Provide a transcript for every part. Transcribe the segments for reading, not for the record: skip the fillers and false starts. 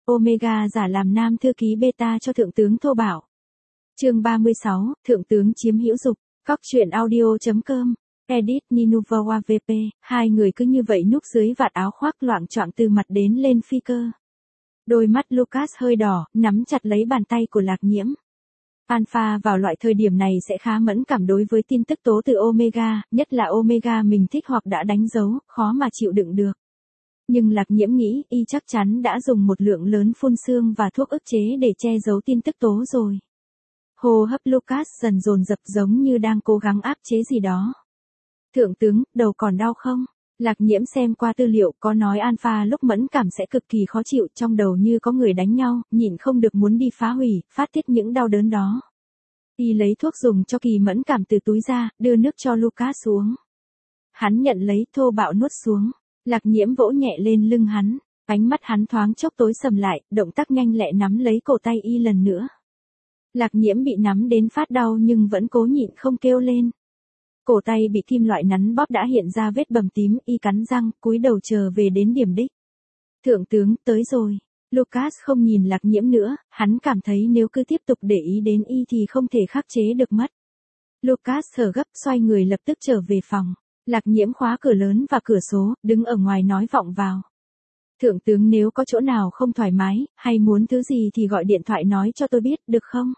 Omega giả làm nam thư ký beta cho Thượng tướng Thô Bảo. Chương 36, Thượng tướng chiếm hữu dục. Cóc truyện audio.com. Edit Ninuvwa VP. Hai người cứ như vậy núp dưới vạt áo khoác loạng choạng từ mặt đến lên phi cơ. Đôi mắt Lucas hơi đỏ, nắm chặt lấy bàn tay của Lạc Nhiễm. Alpha vào loại thời điểm này sẽ khá mẫn cảm đối với tin tức tố từ Omega, nhất là Omega mình thích hoặc đã đánh dấu, khó mà chịu đựng được. Nhưng Lạc Nhiễm nghĩ y chắc chắn đã dùng một lượng lớn phun sương và thuốc ức chế để che giấu tin tức tố rồi. Hô hấp Lucas dần dồn dập giống như đang cố gắng áp chế gì đó. Thượng tướng, đầu còn đau không? Lạc Nhiễm xem qua tư liệu có nói Alpha lúc mẫn cảm sẽ cực kỳ khó chịu, trong đầu như có người đánh nhau, nhịn không được muốn đi phá hủy, phát tiết những đau đớn đó. Y lấy thuốc dùng cho kỳ mẫn cảm từ túi ra, đưa nước cho Lucas uống. Hắn nhận lấy, thô bạo nuốt xuống. Lạc Nhiễm vỗ nhẹ lên lưng hắn, ánh mắt hắn thoáng chốc tối sầm lại, động tác nhanh lẹ nắm lấy cổ tay y lần nữa. Lạc Nhiễm bị nắm đến phát đau nhưng vẫn cố nhịn không kêu lên. Cổ tay bị kim loại nắn bóp đã hiện ra vết bầm tím, y cắn răng, cúi đầu chờ về đến điểm đích. Thượng tướng, tới rồi. Lucas không nhìn Lạc Nhiễm nữa, hắn cảm thấy nếu cứ tiếp tục để ý đến y thì không thể khắc chế được mất. Lucas thở gấp xoay người lập tức trở về phòng. Lạc Nhiễm khóa cửa lớn và cửa số, đứng ở ngoài nói vọng vào. Thượng tướng, nếu có chỗ nào không thoải mái, hay muốn thứ gì thì gọi điện thoại nói cho tôi biết, được không?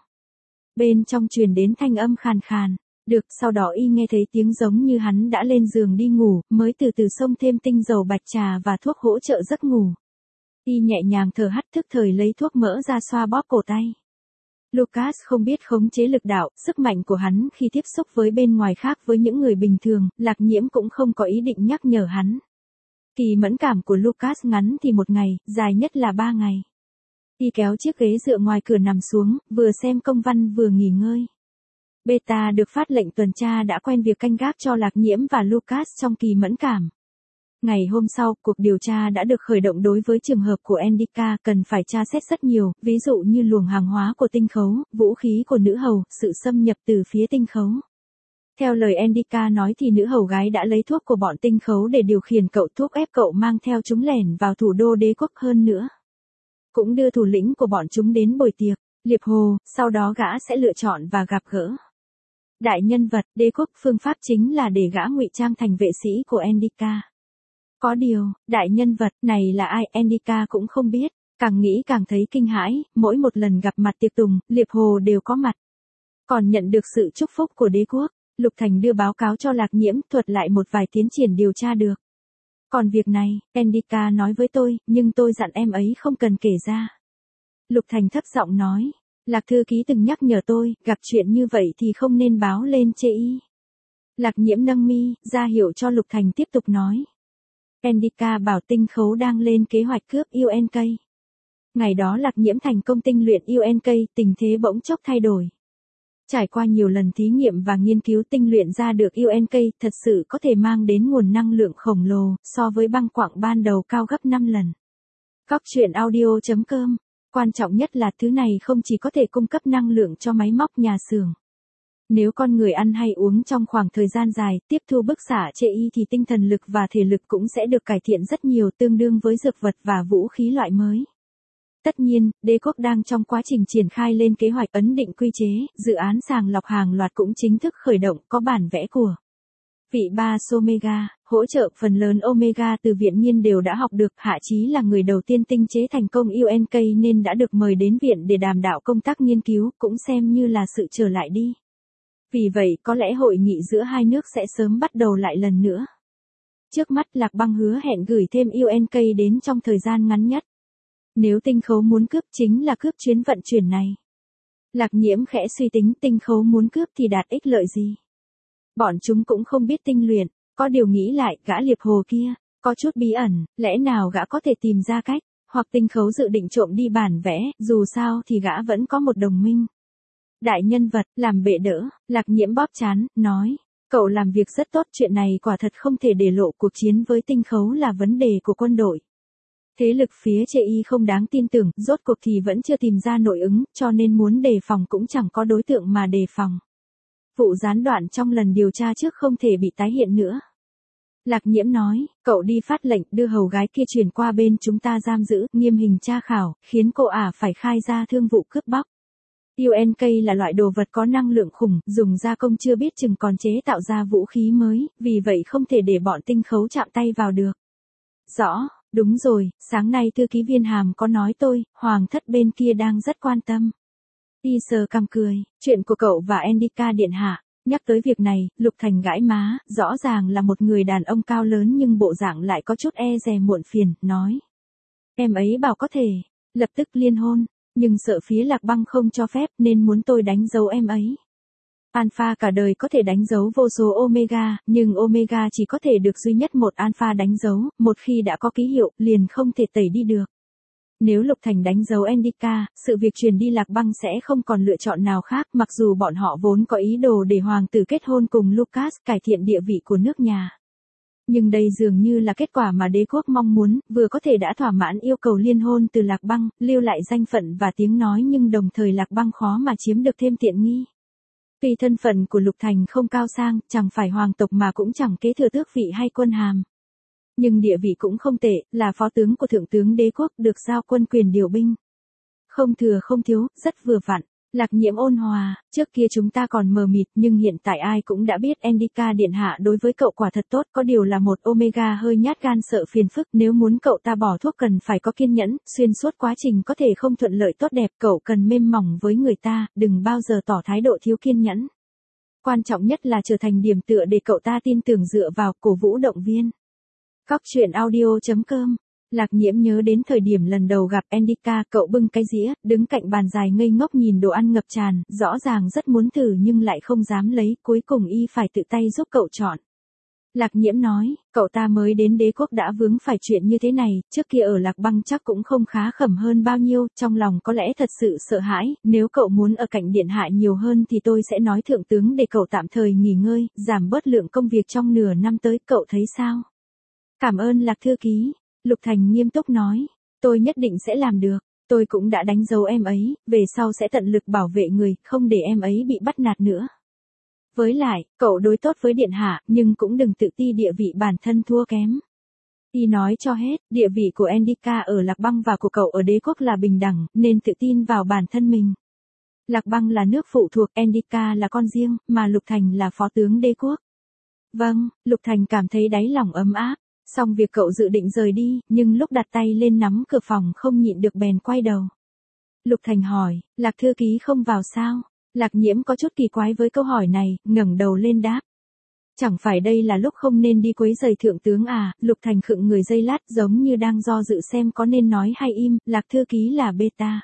Bên trong truyền đến thanh âm khàn khàn. Được, sau đó y nghe thấy tiếng giống như hắn đã lên giường đi ngủ, mới từ từ xông thêm tinh dầu bạch trà và thuốc hỗ trợ giấc ngủ. Y nhẹ nhàng thở hắt thức thời lấy thuốc mỡ ra xoa bóp cổ tay. Lucas không biết khống chế lực đạo, sức mạnh của hắn khi tiếp xúc với bên ngoài khác với những người bình thường, Lạc Nhiễm cũng không có ý định nhắc nhở hắn. Kỳ mẫn cảm của Lucas ngắn thì 1 ngày, dài nhất là 3 ngày. Y kéo chiếc ghế dựa ngoài cửa nằm xuống, vừa xem công văn vừa nghỉ ngơi. Beta được phát lệnh tuần tra đã quen việc canh gác cho Lạc Nhiễm và Lucas trong kỳ mẫn cảm. Ngày hôm sau, cuộc điều tra đã được khởi động đối với trường hợp của Endika, cần phải tra xét rất nhiều, ví dụ như luồng hàng hóa của tinh khấu, vũ khí của nữ hầu, sự xâm nhập từ phía tinh khấu. Theo lời Endika nói thì nữ hầu gái đã lấy thuốc của bọn tinh khấu để điều khiển cậu, thuốc ép cậu mang theo chúng lẻn vào thủ đô đế quốc hơn nữa. Cũng đưa thủ lĩnh của bọn chúng đến buổi tiệc, liệp hồ, sau đó gã sẽ lựa chọn và gặp gỡ. Đại nhân vật, đế quốc, phương pháp chính là để gã ngụy trang thành vệ sĩ của Endika. Có điều, đại nhân vật này là ai, Endika cũng không biết, càng nghĩ càng thấy kinh hãi, mỗi một lần gặp mặt tiệc tùng, liệp hồ đều có mặt. Còn nhận được sự chúc phúc của đế quốc, Lục Thành đưa báo cáo cho Lạc Nhiễm, thuật lại một vài tiến triển điều tra được. Còn việc này, Endika nói với tôi, nhưng tôi dặn em ấy không cần kể ra. Lục Thành thấp giọng nói. Lạc thư ký từng nhắc nhở tôi, gặp chuyện như vậy thì không nên báo lên chê y. Lạc Nhiễm nâng mi, ra hiệu cho Lục Thành tiếp tục nói. Endika bảo tinh khấu đang lên kế hoạch cướp UNK. Ngày đó Lạc Nhiễm thành công tinh luyện UNK, tình thế bỗng chốc thay đổi. Trải qua nhiều lần thí nghiệm và nghiên cứu, tinh luyện ra được UNK thật sự có thể mang đến nguồn năng lượng khổng lồ, so với băng quặng ban đầu cao gấp 5 lần. Cóc truyện audio.com. Quan trọng nhất là thứ này không chỉ có thể cung cấp năng lượng cho máy móc nhà xưởng. Nếu con người ăn hay uống trong khoảng thời gian dài, tiếp thu bức xạ chê y thì tinh thần lực và thể lực cũng sẽ được cải thiện rất nhiều, tương đương với dược vật và vũ khí loại mới. Tất nhiên, đế quốc đang trong quá trình triển khai lên kế hoạch ấn định quy chế, dự án sàng lọc hàng loạt cũng chính thức khởi động, có bản vẽ của vị ba Omega, hỗ trợ phần lớn Omega từ viện nghiên đều đã học được, Hạ Chí là người đầu tiên tinh chế thành công UNK nên đã được mời đến viện để đàm đạo công tác nghiên cứu, cũng xem như là sự trở lại đi. Vì vậy, có lẽ hội nghị giữa hai nước sẽ sớm bắt đầu lại lần nữa. Trước mắt Lạc Băng hứa hẹn gửi thêm UNK đến trong thời gian ngắn nhất. Nếu tinh khấu muốn cướp chính là cướp chuyến vận chuyển này. Lạc Nhiễm khẽ suy tính, tinh khấu muốn cướp thì đạt ích lợi gì? Bọn chúng cũng không biết tinh luyện, có điều nghĩ lại, gã liệp hồ kia, có chút bí ẩn, lẽ nào gã có thể tìm ra cách, hoặc tinh khấu dự định trộm đi bản vẽ, dù sao thì gã vẫn có một đồng minh. Đại nhân vật, làm bệ đỡ, Lạc Nhiễm bóp trán, nói, cậu làm việc rất tốt, chuyện này quả thật không thể để lộ, cuộc chiến với tinh khấu là vấn đề của quân đội. Thế lực phía chê y không đáng tin tưởng, rốt cuộc thì vẫn chưa tìm ra nội ứng, cho nên muốn đề phòng cũng chẳng có đối tượng mà đề phòng. Vụ gián đoạn trong lần điều tra trước không thể bị tái hiện nữa. Lạc Nhiễm nói, cậu đi phát lệnh đưa hầu gái kia chuyển qua bên chúng ta giam giữ, nghiêm hình tra khảo, khiến cô ả phải khai ra thương vụ cướp bóc. UNK là loại đồ vật có năng lượng khủng, dùng gia công chưa biết chừng còn chế tạo ra vũ khí mới, vì vậy không thể để bọn tinh khấu chạm tay vào được. Rõ, đúng rồi, sáng nay thư ký viên Hàm có nói tôi, hoàng thất bên kia đang rất quan tâm. Y sờ cằm cười, chuyện của cậu và Endika điện hạ. Nhắc tới việc này, Lục Thành gãi má, rõ ràng là một người đàn ông cao lớn nhưng bộ dạng lại có chút e dè muộn phiền, nói. Em ấy bảo có thể, lập tức liên hôn, nhưng sợ phía Lạc Băng không cho phép nên muốn tôi đánh dấu em ấy. Alpha cả đời có thể đánh dấu vô số Omega, nhưng Omega chỉ có thể được duy nhất một Alpha đánh dấu, một khi đã có ký hiệu, liền không thể tẩy đi được. Nếu Lục Thành đánh dấu Endika, sự việc truyền đi Lạc Băng sẽ không còn lựa chọn nào khác, mặc dù bọn họ vốn có ý đồ để hoàng tử kết hôn cùng Lucas, cải thiện địa vị của nước nhà. Nhưng đây dường như là kết quả mà đế quốc mong muốn, vừa có thể đã thỏa mãn yêu cầu liên hôn từ Lạc Băng, lưu lại danh phận và tiếng nói, nhưng đồng thời Lạc Băng khó mà chiếm được thêm tiện nghi. Tuy thân phận của Lục Thành không cao sang, chẳng phải hoàng tộc mà cũng chẳng kế thừa tước vị hay quân hàm. Nhưng địa vị cũng không tệ, là phó tướng của thượng tướng đế quốc, được giao quân quyền điều binh. Không thừa không thiếu, rất vừa vặn. Lạc Nhiễm ôn hòa, trước kia chúng ta còn mờ mịt nhưng hiện tại ai cũng đã biết Endika điện hạ đối với cậu quả thật tốt, có điều là một Omega hơi nhát gan sợ phiền phức, nếu muốn cậu ta bỏ thuốc cần phải có kiên nhẫn, xuyên suốt quá trình có thể không thuận lợi tốt đẹp, cậu cần mềm mỏng với người ta, đừng bao giờ tỏ thái độ thiếu kiên nhẫn. Quan trọng nhất là trở thành điểm tựa để cậu ta tin tưởng, dựa vào, cổ vũ động viên. Cóc truyện audio.com. Lạc Nhiễm nhớ đến thời điểm lần đầu gặp Endika, cậu bưng cái dĩa, đứng cạnh bàn dài ngây ngốc nhìn đồ ăn ngập tràn, rõ ràng rất muốn thử nhưng lại không dám lấy, cuối cùng y phải tự tay giúp cậu chọn. Lạc Nhiễm nói, cậu ta mới đến đế quốc đã vướng phải chuyện như thế này, trước kia ở Lạc Băng chắc cũng không khá khẩm hơn bao nhiêu, trong lòng có lẽ thật sự sợ hãi, nếu cậu muốn ở cạnh điện hạ nhiều hơn thì tôi sẽ nói thượng tướng để cậu tạm thời nghỉ ngơi, giảm bớt lượng công việc trong nửa năm tới, cậu thấy sao? Cảm ơn Lạc thư ký. Lục Thành nghiêm túc nói, tôi nhất định sẽ làm được, tôi cũng đã đánh dấu em ấy, về sau sẽ tận lực bảo vệ người, không để em ấy bị bắt nạt nữa. Với lại, cậu đối tốt với điện hạ, nhưng cũng đừng tự ti địa vị bản thân thua kém. Y nói cho hết, địa vị của Endika ở Lạc Băng và của cậu ở đế quốc là bình đẳng, nên tự tin vào bản thân mình. Lạc Băng là nước phụ thuộc, Endika là con riêng, mà Lục Thành là phó tướng đế quốc. Vâng, Lục Thành cảm thấy đáy lòng ấm áp. Xong việc cậu dự định rời đi, nhưng lúc đặt tay lên nắm cửa phòng không nhịn được bèn quay đầu. Lục Thành hỏi, Lạc thư ký không vào sao? Lạc Nhiễm có chút kỳ quái với câu hỏi này, ngẩng đầu lên đáp. Chẳng phải đây là lúc không nên đi quấy rầy thượng tướng à? Lục Thành khựng người giây lát, giống như đang do dự xem có nên nói hay im. Lạc thư ký là beta.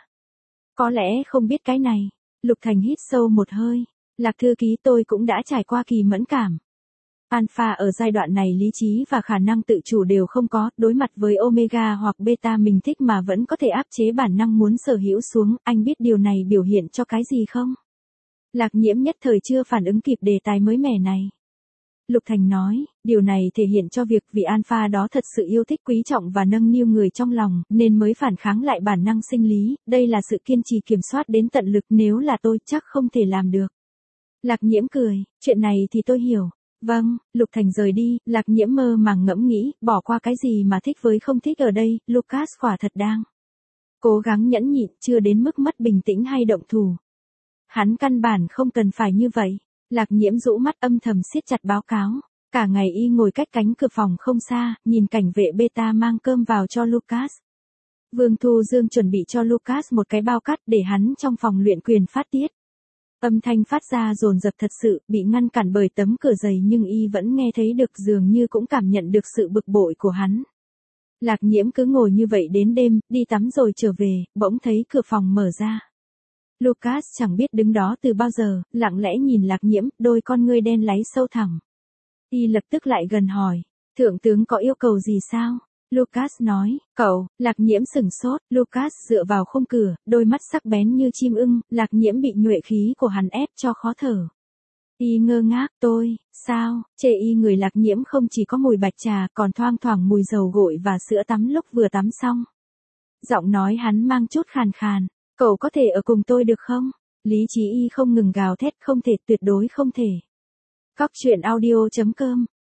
Có lẽ không biết cái này. Lục Thành hít sâu một hơi. Lạc thư ký, tôi cũng đã trải qua kỳ mẫn cảm. Alpha ở giai đoạn này lý trí và khả năng tự chủ đều không có, đối mặt với Omega hoặc Beta mình thích mà vẫn có thể áp chế bản năng muốn sở hữu xuống, anh biết điều này biểu hiện cho cái gì không? Lạc Nhiễm nhất thời chưa phản ứng kịp đề tài mới mẻ này. Lục Thành nói, điều này thể hiện cho việc vị Alpha đó thật sự yêu thích, quý trọng và nâng niu người trong lòng, nên mới phản kháng lại bản năng sinh lý, đây là sự kiên trì kiểm soát đến tận lực, nếu là tôi chắc không thể làm được. Lạc Nhiễm cười, chuyện này thì tôi hiểu. Vâng, Lục Thành rời đi, Lạc Nhiễm mơ màng ngẫm nghĩ, bỏ qua cái gì mà thích với không thích ở đây, Lucas quả thật đang cố gắng nhẫn nhịn, chưa đến mức mất bình tĩnh hay động thủ. Hắn căn bản không cần phải như vậy. Lạc Nhiễm rũ mắt âm thầm siết chặt báo cáo. Cả ngày y ngồi cách cánh cửa phòng không xa, nhìn cảnh vệ beta mang cơm vào cho Lucas. Vương Thu Dương chuẩn bị cho Lucas một cái bao cát để hắn trong phòng luyện quyền phát tiết. Âm thanh phát ra dồn dập thật sự, bị ngăn cản bởi tấm cửa dày nhưng y vẫn nghe thấy được, dường như cũng cảm nhận được sự bực bội của hắn. Lạc Nhiễm cứ ngồi như vậy đến đêm, đi tắm rồi trở về, bỗng thấy cửa phòng mở ra. Lucas chẳng biết đứng đó từ bao giờ, lặng lẽ nhìn Lạc Nhiễm, đôi con ngươi đen láy sâu thẳm. Y lập tức lại gần hỏi, thượng tướng có yêu cầu gì sao? Lucas nói, cậu. Lạc Nhiễm sửng sốt, Lucas dựa vào khung cửa, đôi mắt sắc bén như chim ưng, Lạc Nhiễm bị nhuệ khí của hắn ép cho khó thở. Y ngơ ngác, tôi, sao? Chê y người Lạc Nhiễm không chỉ có mùi bạch trà, còn thoang thoảng mùi dầu gội và sữa tắm lúc vừa tắm xong. Giọng nói hắn mang chút khàn khàn, cậu có thể ở cùng tôi được không? Lý trí y không ngừng gào thét, không thể, tuyệt đối không thể. Cóc truyện audio.com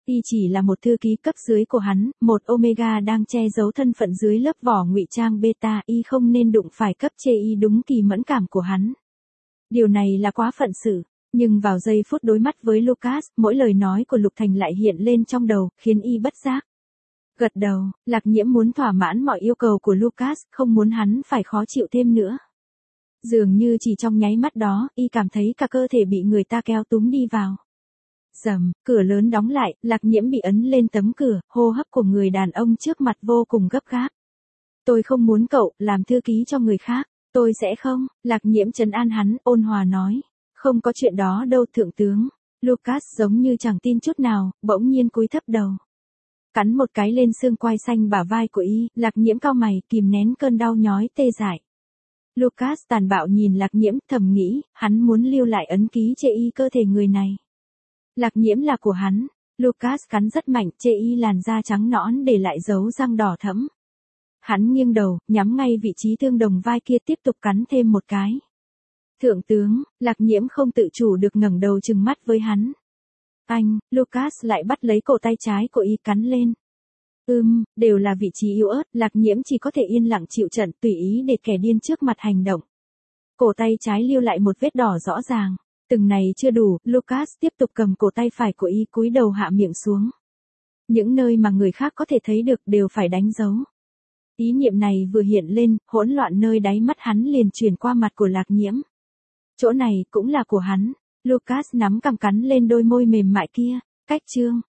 Y chỉ là một thư ký cấp dưới của hắn, một Omega đang che giấu thân phận dưới lớp vỏ ngụy trang beta, Y không nên đụng phải cấp trên Y đúng kỳ mẫn cảm của hắn. Điều này là quá phận sự, nhưng vào giây phút đối mắt với Lucas, mỗi lời nói của Lục Thành lại hiện lên trong đầu, khiến Y bất giác gật đầu. Lạc Nhiễm muốn thỏa mãn mọi yêu cầu của Lucas, không muốn hắn phải khó chịu thêm nữa. Dường như chỉ trong nháy mắt đó, Y cảm thấy cả cơ thể bị người ta kéo túm đi vào. Rầm, cửa lớn đóng lại, Lạc Nhiễm bị ấn lên tấm cửa, hô hấp của người đàn ông trước mặt vô cùng gấp gáp. Tôi không muốn cậu làm thư ký cho người khác, tôi sẽ không. Lạc Nhiễm trấn an hắn, ôn hòa nói. Không có chuyện đó đâu thượng tướng. Lucas giống như chẳng tin chút nào, bỗng nhiên cúi thấp đầu. Cắn một cái lên xương quai xanh bả vai của Y, Lạc Nhiễm cau mày, kìm nén cơn đau nhói tê dại. Lucas tàn bạo nhìn Lạc Nhiễm, thầm nghĩ, hắn muốn lưu lại ấn ký chê Y cơ thể người này. Lạc Nhiễm là của hắn. Lucas cắn rất mạnh, chê Y làn da trắng nõn để lại dấu răng đỏ thẫm. Hắn nghiêng đầu, nhắm ngay vị trí tương đồng vai kia tiếp tục cắn thêm một cái. Thượng tướng, Lạc Nhiễm không tự chủ được ngẩng đầu trừng mắt với hắn. Anh, Lucas lại bắt lấy cổ tay trái của Y cắn lên. Đều là vị trí yếu ớt, Lạc Nhiễm chỉ có thể yên lặng chịu trận, tùy ý để kẻ điên trước mặt hành động. Cổ tay trái lưu lại một vết đỏ rõ ràng. Từng này chưa đủ, Lucas tiếp tục cầm cổ tay phải của Y, cúi đầu hạ miệng xuống. Những nơi mà người khác có thể thấy được đều phải đánh dấu. Ý niệm này vừa hiện lên, hỗn loạn nơi đáy mắt hắn liền chuyển qua mặt của Lạc Nhiễm. Chỗ này cũng là của hắn. Lucas nắm cằm cắn lên đôi môi mềm mại kia. Cách chương